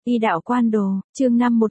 Y đạo quan đồ, chương 5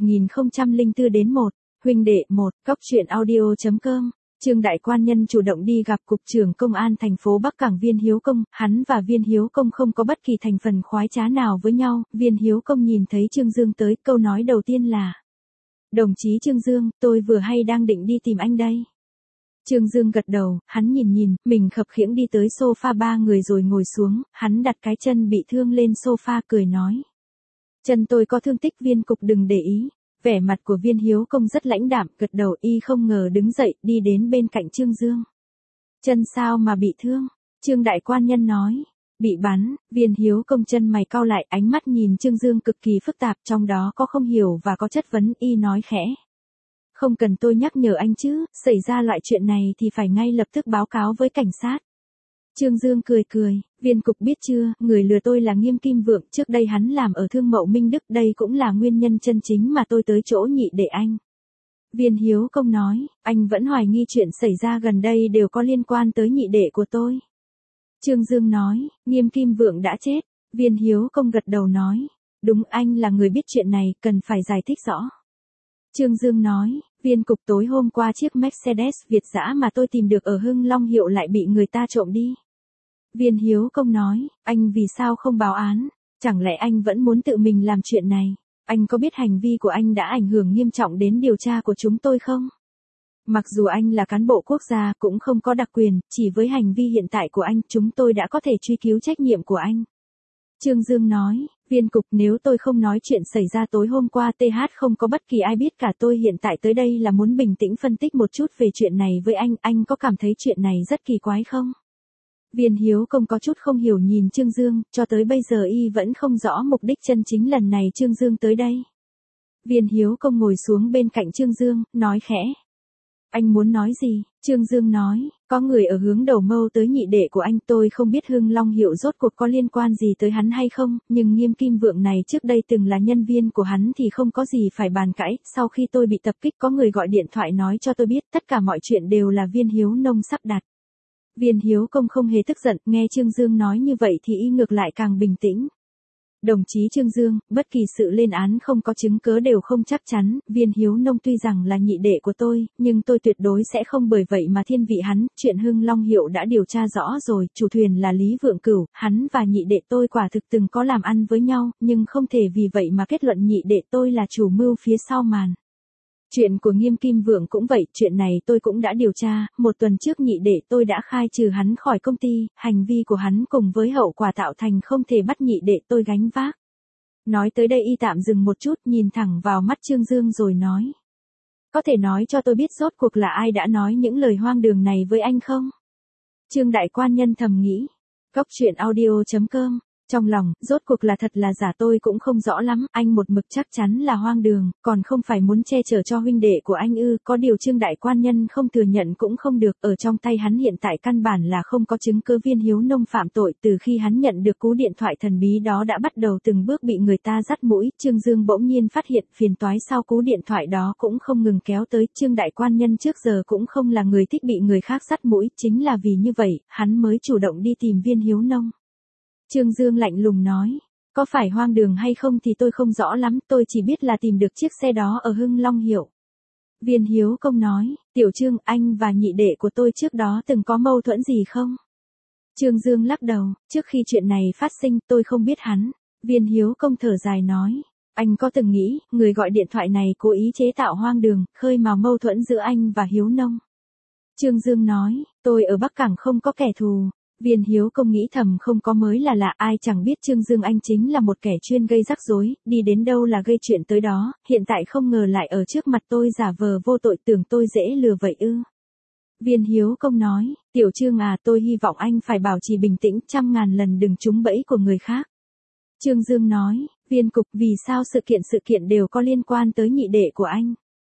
1004 đến 1, huynh đệ 1, cóc truyện audio.com. Trương đại quan nhân chủ động đi gặp cục trưởng công an thành phố Bắc Cảng Viên Hiếu Công, hắn và Viên Hiếu Công không có bất kỳ thành phần khoái trá nào với nhau. Viên Hiếu Công nhìn thấy Trương Dương tới, câu nói đầu tiên là: "Đồng chí Trương Dương, tôi vừa hay đang định đi tìm anh đây." Trương Dương gật đầu, hắn nhìn, mình khập khiễng đi tới sofa ba người rồi ngồi xuống, hắn đặt cái chân bị thương lên sofa cười nói: "Chân tôi có thương tích Viên cục đừng để ý." Vẻ mặt của Viên Hiếu Công rất lãnh đạm, gật đầu, y không ngờ đứng dậy, đi đến bên cạnh Trương Dương. "Chân sao mà bị thương?" Trương đại quan nhân nói. "Bị bắn." Viên Hiếu Công chân mày cau lại, ánh mắt nhìn Trương Dương cực kỳ phức tạp, trong đó có không hiểu và có chất vấn. Y nói khẽ: "Không cần tôi nhắc nhở anh chứ, xảy ra loại chuyện này thì phải ngay lập tức báo cáo với cảnh sát." Trương Dương cười, "Viên cục biết chưa, người lừa tôi là Nghiêm Kim Vượng, trước đây hắn làm ở Thương Mậu Minh Đức, đây cũng là nguyên nhân chân chính mà tôi tới chỗ nhị đệ anh." Viên Hiếu Công nói: "Anh vẫn hoài nghi chuyện xảy ra gần đây đều có liên quan tới nhị đệ của tôi?" Trương Dương nói: "Nghiêm Kim Vượng đã chết." Viên Hiếu Công gật đầu nói: "Đúng, anh là người biết chuyện này, cần phải giải thích rõ." Trương Dương nói: "Viên cục, tối hôm qua chiếc Mercedes Việt dã mà tôi tìm được ở Hưng Long Hiệu lại bị người ta trộm đi." Viên Hiếu Công nói: "Anh vì sao không báo án? Chẳng lẽ anh vẫn muốn tự mình làm chuyện này? Anh có biết hành vi của anh đã ảnh hưởng nghiêm trọng đến điều tra của chúng tôi không? Mặc dù anh là cán bộ quốc gia cũng không có đặc quyền, chỉ với hành vi hiện tại của anh, chúng tôi đã có thể truy cứu trách nhiệm của anh." Trương Dương nói: "Viên cục, nếu tôi không nói chuyện xảy ra tối hôm qua TH không có bất kỳ ai biết cả, tôi hiện tại tới đây là muốn bình tĩnh phân tích một chút về chuyện này với anh có cảm thấy chuyện này rất kỳ quái không?" Viên Hiếu Công có chút không hiểu nhìn Trương Dương, cho tới bây giờ y vẫn không rõ mục đích chân chính lần này Trương Dương tới đây. Viên Hiếu Công ngồi xuống bên cạnh Trương Dương, nói khẽ: "Anh muốn nói gì?" Trương Dương nói: "Có người ở hướng đầu mâu tới nhị đệ của anh, tôi không biết Hưng Long Hiệu rốt cuộc có liên quan gì tới hắn hay không, nhưng Nghiêm Kim Vượng này trước đây từng là nhân viên của hắn thì không có gì phải bàn cãi. Sau khi tôi bị tập kích, có người gọi điện thoại nói cho tôi biết, tất cả mọi chuyện đều là Viên Hiếu Nông sắp đặt." Viên Hiếu Công không hề tức giận, nghe Trương Dương nói như vậy thì y ngược lại càng bình tĩnh. "Đồng chí Trương Dương, bất kỳ sự lên án không có chứng cớ đều không chắc chắn, Viên Hiếu Nông tuy rằng là nhị đệ của tôi, nhưng tôi tuyệt đối sẽ không bởi vậy mà thiên vị hắn, chuyện Hưng Long Hiệu đã điều tra rõ rồi, chủ thuyền là Lý Vượng Cửu, hắn và nhị đệ tôi quả thực từng có làm ăn với nhau, nhưng không thể vì vậy mà kết luận nhị đệ tôi là chủ mưu phía sau màn. Chuyện của Nghiêm Kim Vượng cũng vậy, chuyện này tôi cũng đã điều tra, một tuần trước nhị đệ tôi đã khai trừ hắn khỏi công ty, hành vi của hắn cùng với hậu quả tạo thành không thể bắt nhị đệ tôi gánh vác." Nói tới đây y tạm dừng một chút, nhìn thẳng vào mắt Trương Dương rồi nói: "Có thể nói cho tôi biết rốt cuộc là ai đã nói những lời hoang đường này với anh không?" Trương đại quan nhân thầm nghĩ. Cóc truyện audio.com. Trong lòng, rốt cuộc là thật là giả tôi cũng không rõ lắm, anh một mực chắc chắn là hoang đường, còn không phải muốn che chở cho huynh đệ của anh ư? Có điều Trương đại quan nhân không thừa nhận cũng không được, ở trong tay hắn hiện tại căn bản là không có chứng cứ Viên Hiếu Nông phạm tội, từ khi hắn nhận được cú điện thoại thần bí đó đã bắt đầu từng bước bị người ta dắt mũi. Trương Dương bỗng nhiên phát hiện phiền toái sau cú điện thoại đó cũng không ngừng kéo tới, Trương đại quan nhân trước giờ cũng không là người thích bị người khác dắt mũi, chính là vì như vậy, hắn mới chủ động đi tìm Viên Hiếu Nông. Trương Dương lạnh lùng nói: "Có phải hoang đường hay không thì tôi không rõ lắm, tôi chỉ biết là tìm được chiếc xe đó ở Hưng Long Hiệu." Viên Hiếu Công nói: "Tiểu Trương, anh và nhị đệ của tôi trước đó từng có mâu thuẫn gì không?" Trương Dương lắc đầu: "Trước khi chuyện này phát sinh, tôi không biết hắn." Viên Hiếu Công thở dài nói: "Anh có từng nghĩ, người gọi điện thoại này cố ý chế tạo hoang đường, khơi mào mâu thuẫn giữa anh và Hiếu Nông?" Trương Dương nói: "Tôi ở Bắc Cảng không có kẻ thù." Viên Hiếu Công nghĩ thầm không có mới là lạ, ai chẳng biết Trương Dương anh chính là một kẻ chuyên gây rắc rối, đi đến đâu là gây chuyện tới đó, hiện tại không ngờ lại ở trước mặt tôi giả vờ vô tội, tưởng tôi dễ lừa vậy ư? Viên Hiếu Công nói: "Tiểu Trương à, tôi hy vọng anh phải bảo trì bình tĩnh, 100.000 lần đừng trúng bẫy của người khác." Trương Dương nói: "Viên cục, vì sao sự kiện đều có liên quan tới nhị đệ của anh?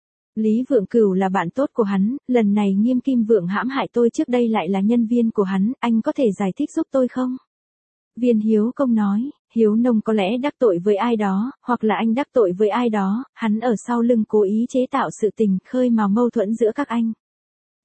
Lý Vượng Cửu là bạn tốt của hắn, lần này Nghiêm Kim Vượng hãm hại tôi trước đây lại là nhân viên của hắn, anh có thể giải thích giúp tôi không?" Viên Hiếu Công nói: "Hiếu Nông có lẽ đắc tội với ai đó, hoặc là anh đắc tội với ai đó, hắn ở sau lưng cố ý chế tạo sự tình, khơi mào mâu thuẫn giữa các anh."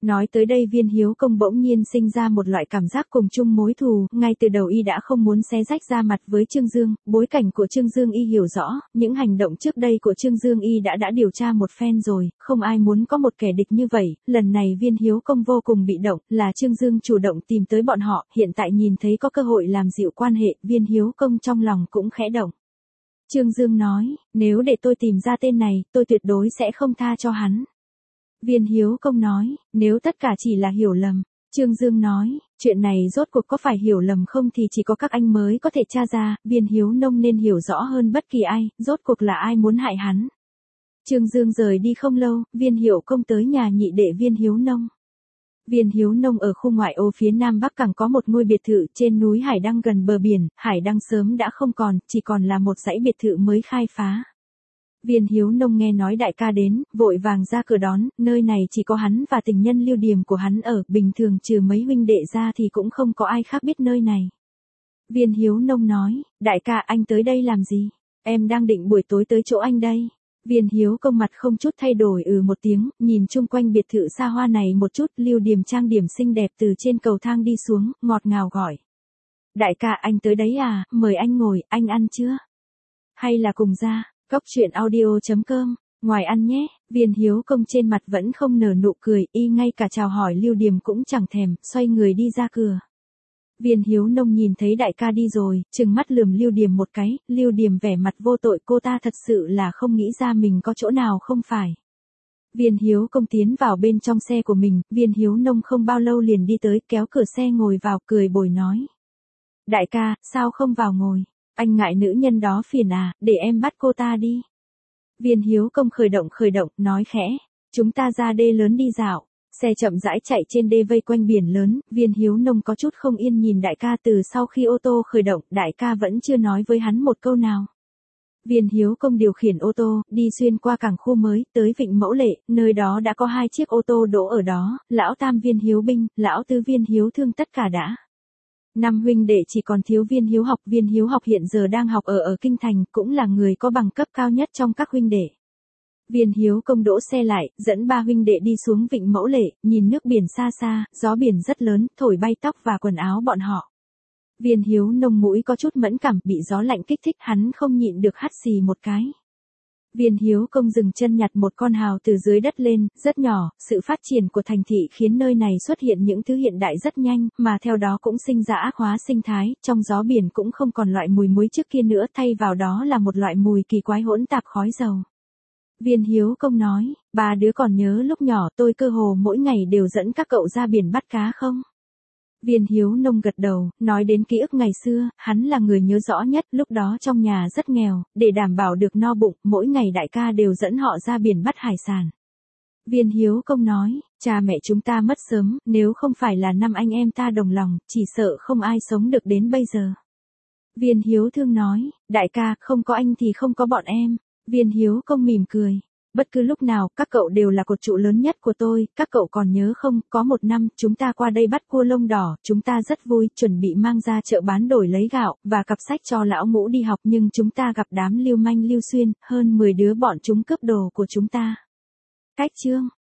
Nói tới đây Viên Hiếu Công bỗng nhiên sinh ra một loại cảm giác cùng chung mối thù, ngay từ đầu y đã không muốn xé rách ra mặt với Trương Dương, bối cảnh của Trương Dương y hiểu rõ, những hành động trước đây của Trương Dương y đã điều tra một phen rồi, không ai muốn có một kẻ địch như vậy, lần này Viên Hiếu Công vô cùng bị động, là Trương Dương chủ động tìm tới bọn họ, hiện tại nhìn thấy có cơ hội làm dịu quan hệ, Viên Hiếu Công trong lòng cũng khẽ động. Trương Dương nói, nếu để tôi tìm ra tên này, tôi tuyệt đối sẽ không tha cho hắn. Viên Hiếu Công nói, nếu tất cả chỉ là hiểu lầm. Trương Dương nói, chuyện này rốt cuộc có phải hiểu lầm không thì chỉ có các anh mới có thể tra ra, Viên Hiếu Nông nên hiểu rõ hơn bất kỳ ai, rốt cuộc là ai muốn hại hắn. Trương Dương rời đi không lâu, Viên Hiểu Công tới nhà nhị đệ Viên Hiếu Nông. Viên Hiếu Nông ở khu ngoại ô phía Nam Bắc Cảng có một ngôi biệt thự trên núi Hải Đăng gần bờ biển, Hải Đăng sớm đã không còn, chỉ còn là một dãy biệt thự mới khai phá. Viên Hiếu Nông nghe nói đại ca đến, vội vàng ra cửa đón, nơi này chỉ có hắn và tình nhân Lưu Điềm của hắn ở, bình thường trừ mấy huynh đệ ra thì cũng không có ai khác biết nơi này. Viên Hiếu Nông nói, đại ca anh tới đây làm gì? Em đang định buổi tối tới chỗ anh đây. Viên Hiếu Công mặt không chút thay đổi một tiếng, nhìn chung quanh biệt thự xa hoa này một chút, Lưu Điềm trang điểm xinh đẹp từ trên cầu thang đi xuống, ngọt ngào gọi. Đại ca anh tới đấy à, mời anh ngồi, anh ăn chưa? Hay là cùng ra? Cóc truyện audio.com, ngoài ăn nhé, Viên Hiếu Công trên mặt vẫn không nở nụ cười, y ngay cả chào hỏi Lưu Điềm cũng chẳng thèm, xoay người đi ra cửa. Viên Hiếu Nông nhìn thấy đại ca đi rồi, trừng mắt lườm Lưu Điềm một cái, Lưu Điềm vẻ mặt vô tội, cô ta thật sự là không nghĩ ra mình có chỗ nào không phải. Viên Hiếu Công tiến vào bên trong xe của mình, Viên Hiếu Nông không bao lâu liền đi tới, kéo cửa xe ngồi vào, cười bồi nói. Đại ca, sao không vào ngồi? Anh ngại nữ nhân đó phiền à, để em bắt cô ta đi. Viên Hiếu Công khởi động, nói khẽ, chúng ta ra đê lớn đi dạo. Xe chậm rãi chạy trên đê vây quanh biển lớn, Viên Hiếu Nông có chút không yên nhìn đại ca từ sau khi ô tô khởi động, đại ca vẫn chưa nói với hắn một câu nào. Viên Hiếu Công điều khiển ô tô, đi xuyên qua cảng khu mới, tới Vịnh Mẫu Lệ, nơi đó đã có 2 chiếc ô tô đỗ ở đó, lão tam Viên Hiếu Binh, lão tứ Viên Hiếu Thương tất cả đã. 5 huynh đệ chỉ còn thiếu Viên Hiếu Học hiện giờ đang học ở Kinh Thành, cũng là người có bằng cấp cao nhất trong các huynh đệ. Viên Hiếu Công đỗ xe lại, dẫn 3 huynh đệ đi xuống Vịnh Mẫu Lệ, nhìn nước biển xa xa, gió biển rất lớn, thổi bay tóc và quần áo bọn họ. Viên Hiếu Nông mũi có chút mẫn cảm, bị gió lạnh kích thích, hắn không nhịn được hắt xì một cái. Viên Hiếu Công dừng chân nhặt một con hào từ dưới đất lên, rất nhỏ, sự phát triển của thành thị khiến nơi này xuất hiện những thứ hiện đại rất nhanh, mà theo đó cũng sinh ra ác hóa sinh thái, trong gió biển cũng không còn loại mùi muối trước kia nữa, thay vào đó là một loại mùi kỳ quái hỗn tạp khói dầu. Viên Hiếu Công nói, 3 đứa còn nhớ lúc nhỏ tôi cơ hồ mỗi ngày đều dẫn các cậu ra biển bắt cá không? Viên Hiếu Nông gật đầu, nói đến ký ức ngày xưa, hắn là người nhớ rõ nhất, lúc đó trong nhà rất nghèo, để đảm bảo được no bụng, mỗi ngày đại ca đều dẫn họ ra biển bắt hải sản. Viên Hiếu Công nói, cha mẹ chúng ta mất sớm, nếu không phải là 5 anh em ta đồng lòng, chỉ sợ không ai sống được đến bây giờ. Viên Hiếu Thương nói, đại ca, không có anh thì không có bọn em. Viên Hiếu Công mỉm cười. Bất cứ lúc nào, các cậu đều là cột trụ lớn nhất của tôi, các cậu còn nhớ không, có một năm, chúng ta qua đây bắt cua lông đỏ, chúng ta rất vui, chuẩn bị mang ra chợ bán đổi lấy gạo, và cặp sách cho lão ngũ đi học, nhưng chúng ta gặp đám lưu manh Lưu Xuyên, hơn 10 đứa bọn chúng cướp đồ của chúng ta. Cách chương.